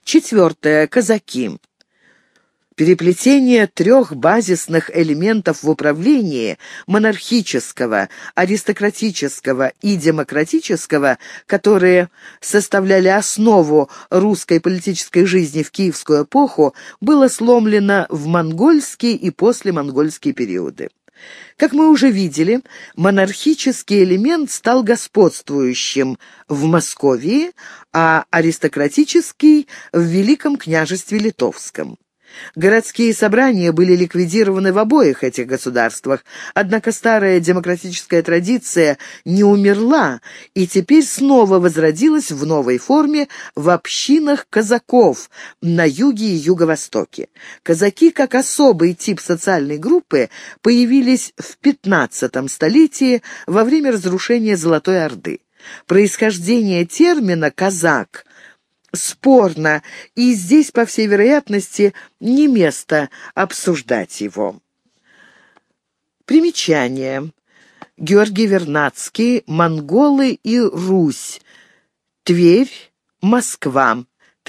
Четвертое. Казаки. Переплетение трех базисных элементов в управлении — монархического, аристократического и демократического, которые составляли основу русской политической жизни в киевскую эпоху, было сломлено в монгольские и послемонгольские периоды. Как мы уже видели, монархический элемент стал господствующим в Московии, а аристократический — в Великом княжестве Литовском. Городские собрания были ликвидированы в обоих этих государствах, однако старая демократическая традиция не умерла и теперь снова возродилась в новой форме в общинах казаков на юге и юго-востоке. Казаки, как особый тип социальной группы, появились в XV столетии во время разрушения Золотой Орды. Происхождение термина «казак» спорно, и здесь, по всей вероятности, не место обсуждать его. Примечание. Георгий Вернадский. «Монголы и Русь. Тверь. Москва.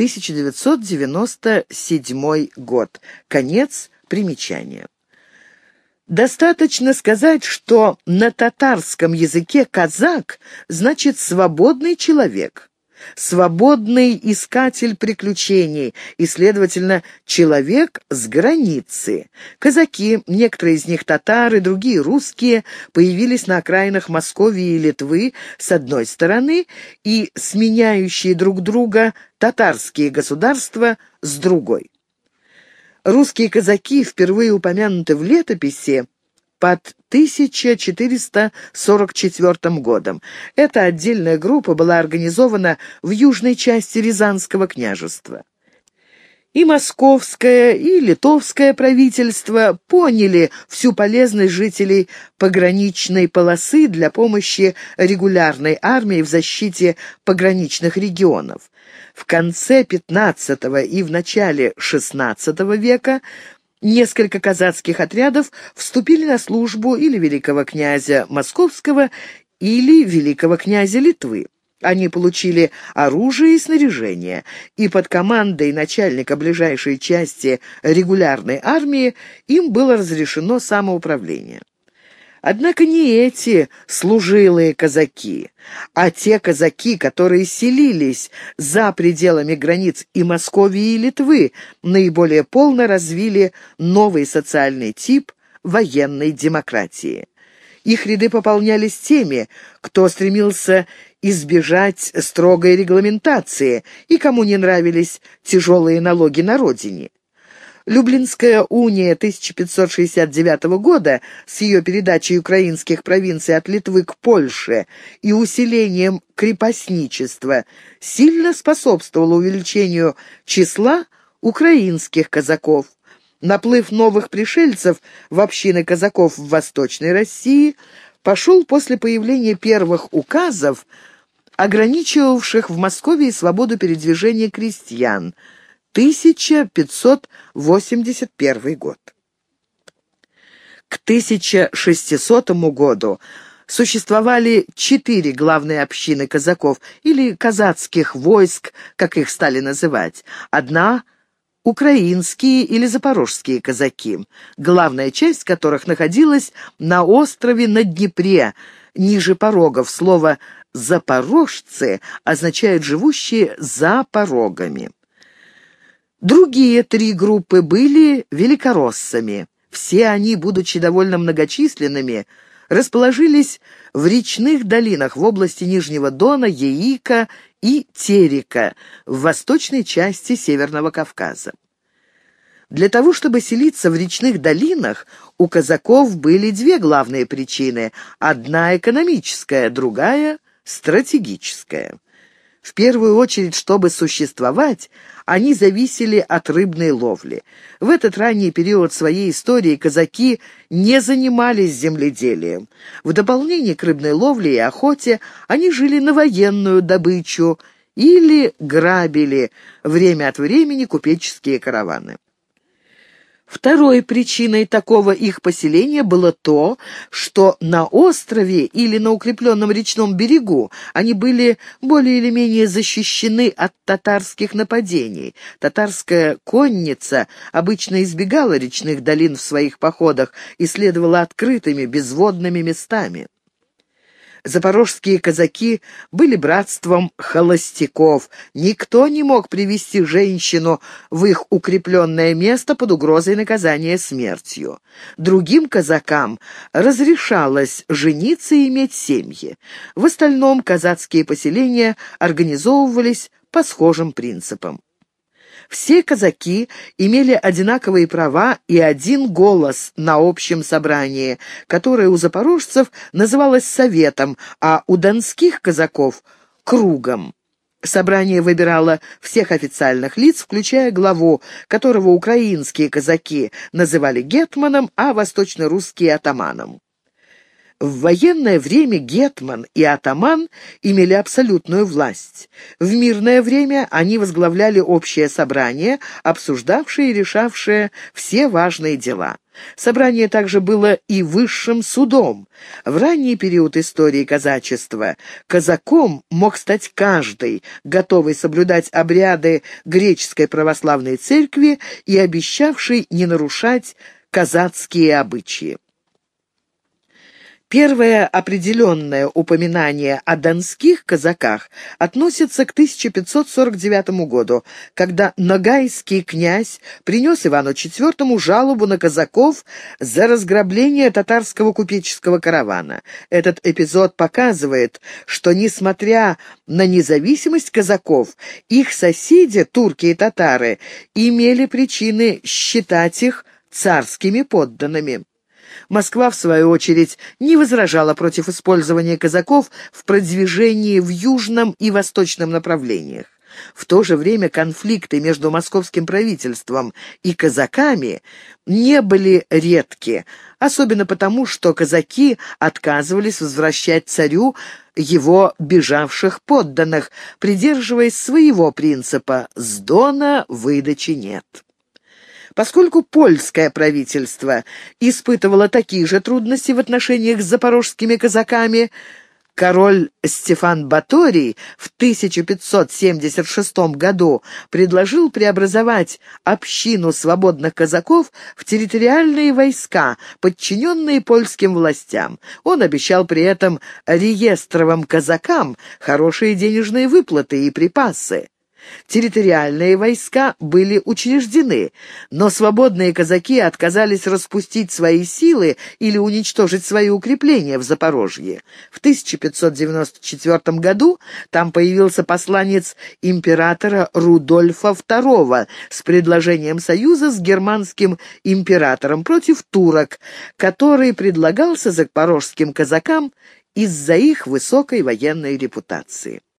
1997 год». Конец примечания. Достаточно сказать, что на татарском языке «казак» значит «свободный человек». Свободный искатель приключений и, следовательно, человек с границы. Казаки, некоторые из них татары, другие русские, появились на окраинах Московии и Литвы с одной стороны и сменяющие друг друга татарские государства с другой. Русские казаки впервые упомянуты в летописи под 1444 годом. Эта отдельная группа была организована в южной части Рязанского княжества. И московское, и литовское правительство поняли всю полезность жителей пограничной полосы для помощи регулярной армии в защите пограничных регионов. В конце XV и в начале XVI века несколько казацких отрядов вступили на службу или великого князя Московского, или великого князя Литвы. Они получили оружие и снаряжение, и под командой начальника ближайшей части регулярной армии им было разрешено самоуправление. Однако не эти служилые казаки, а те казаки, которые селились за пределами границ и Московии, и Литвы, наиболее полно развили новый социальный тип военной демократии. Их ряды пополнялись теми, кто стремился избежать строгой регламентации и кому не нравились тяжелые налоги на родине. Люблинская уния 1569 года с ее передачей украинских провинций от Литвы к Польше и усилением крепостничества сильно способствовала увеличению числа украинских казаков. Наплыв новых пришельцев в общины казаков в Восточной России пошел после появления первых указов, ограничивавших в Москве свободу передвижения крестьян. 1581 год. К 1600 году существовали 4 главные общины казаков, или казацких войск, как их стали называть. Одна — украинские или запорожские казаки, главная часть которых находилась на острове на Днепре, ниже порогов. Слово «запорожцы» означает «живущие за порогами». Другие 3 группы были великороссами. Все они, будучи довольно многочисленными, расположились в речных долинах в области Нижнего Дона, Яика и Терека в восточной части Северного Кавказа. Для того, чтобы селиться в речных долинах, у казаков были 2 главные причины. Одна экономическая, другая стратегическая. В первую очередь, чтобы существовать, они зависели от рыбной ловли. В этот ранний период своей истории казаки не занимались земледелием. В дополнение к рыбной ловле и охоте они жили на военную добычу или грабили время от времени купеческие караваны. Второй причиной такого их поселения было то, что на острове или на укрепленном речном берегу они были более или менее защищены от татарских нападений. Татарская конница обычно избегала речных долин в своих походах и следовала открытыми безводными местами. Запорожские казаки были братством холостяков. Никто не мог привести женщину в их укрепленное место под угрозой наказания смертью. Другим казакам разрешалось жениться и иметь семьи. В остальном казацкие поселения организовывались по схожим принципам. Все казаки имели одинаковые права и один голос на общем собрании, которое у запорожцев называлось советом, а у донских казаков — кругом. Собрание выбирало всех официальных лиц, включая главу, которого украинские казаки называли гетманом, а восточно-русские — атаманом. В военное время гетман и атаман имели абсолютную власть. В мирное время они возглавляли общее собрание, обсуждавшее и решавшее все важные дела. Собрание также было и высшим судом. В ранний период истории казачества казаком мог стать каждый, готовый соблюдать обряды греческой православной церкви и обещавший не нарушать казацкие обычаи. Первое определенное упоминание о донских казаках относится к 1549 году, когда ногайский князь принес Ивану IV жалобу на казаков за разграбление татарского купеческого каравана. Этот эпизод показывает, что, несмотря на независимость казаков, их соседи, турки и татары, имели причины считать их царскими подданными. Москва, в свою очередь, не возражала против использования казаков в продвижении в южном и восточном направлениях. В то же время конфликты между московским правительством и казаками не были редки, особенно потому, что казаки отказывались возвращать царю его бежавших подданных, придерживаясь своего принципа «с Дона выдачи нет». Поскольку польское правительство испытывало такие же трудности в отношениях с запорожскими казаками, король Стефан Баторий в 1576 году предложил преобразовать общину свободных казаков в территориальные войска, подчиненные польским властям. Он обещал при этом реестровым казакам хорошие денежные выплаты и припасы. Территориальные войска были учреждены, но свободные казаки отказались распустить свои силы или уничтожить свои укрепления в Запорожье. В 1594 году там появился посланец императора Рудольфа II с предложением союза с германским императором против турок, который предлагался запорожским казакам из-за их высокой военной репутации.